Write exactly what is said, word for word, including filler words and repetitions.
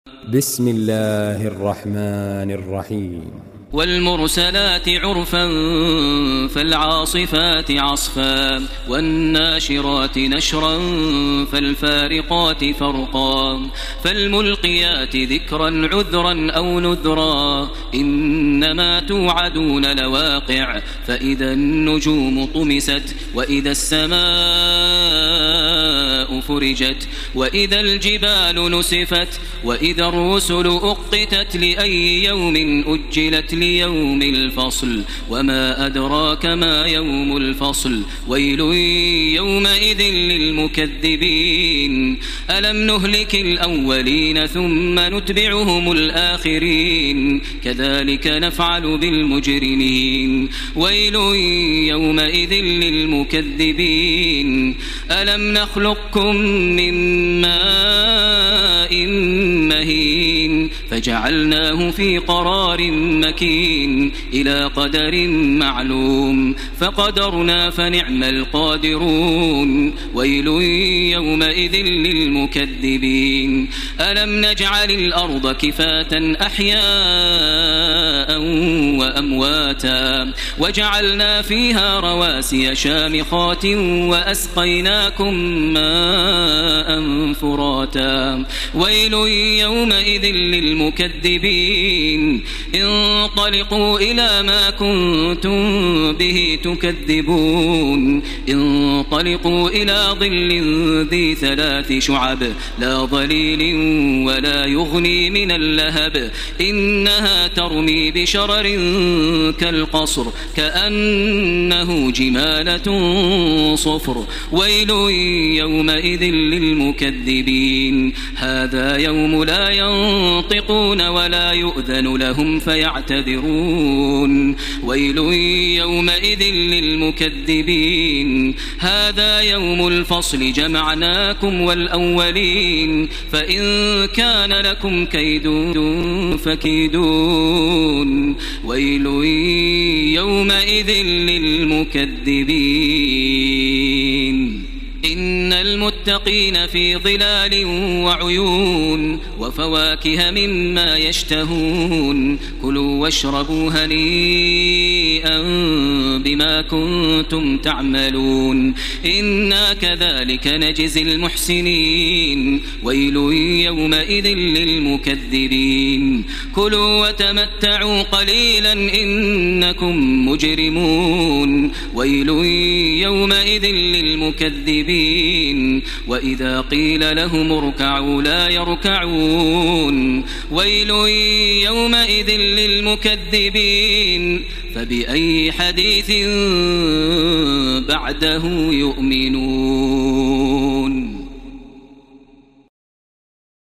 بسم الله الرحمن الرحيم. والمرسلات عرفا فالعاصفات عصفا والناشرات نشرا فالفارقات فرقا فالملقيات ذكرا عذرا أو نذرا إنما توعدون لواقع فإذا النجوم طمست وإذا السماء فرجت وإذا الجبال نسفت وإذا الرسل أقتت لأي يوم أجلت ليوم الفصل وما أدراك ما يوم الفصل ويل يومئذ للمكذبين ألم نهلك الأولين ثم نتبعهم الآخرين كذلك نفعل بالمجرمين ويل يومئذ للمكذبين ألم نخلقكم من ماء مهين فجعلناه في قرار مكين إلى قدر معلوم فقدرنا فنعم القادرون ويل يومئذ للمكذبين ألم نجعل الأرض كفاة أحياء وأمواتا وجعلنا فيها رواسي شامخات وأسقيناكم ماء فراتا ويل يومئذ للمكذبين انطلقوا إلى ما كنتم به تكذبون انطلقوا إلى ظل ذي ثلاث شعب لا ظليل ولا يغني من اللهب إنها ترمي بشرر كالقصر كأنه جمالة صفر ويل يومئذ للمكذبين هذا يوم لا ينطقون ولا يؤذن لهم فيعتذرون ويل يومئذ للمكذبين هذا يوم الفصل جمعناكم والأولين فإن كان لكم كيد فكيدون ويل يومئذ للمكذبين إن المتقين في ظلال وعيون وفواكه مما يشتهون كلوا واشربوا هنيئا بما كنتم تعملون إنا كذلك نجزي المحسنين ويل يومئذ للمكذبين كلوا وتمتعوا قليلا إنكم مجرمون ويل يومئذ للمكذبين وإذا قيل لهم اركعوا لا يركعون ويل يومئذ للمكذبين فبأي حديث بعده يؤمنون.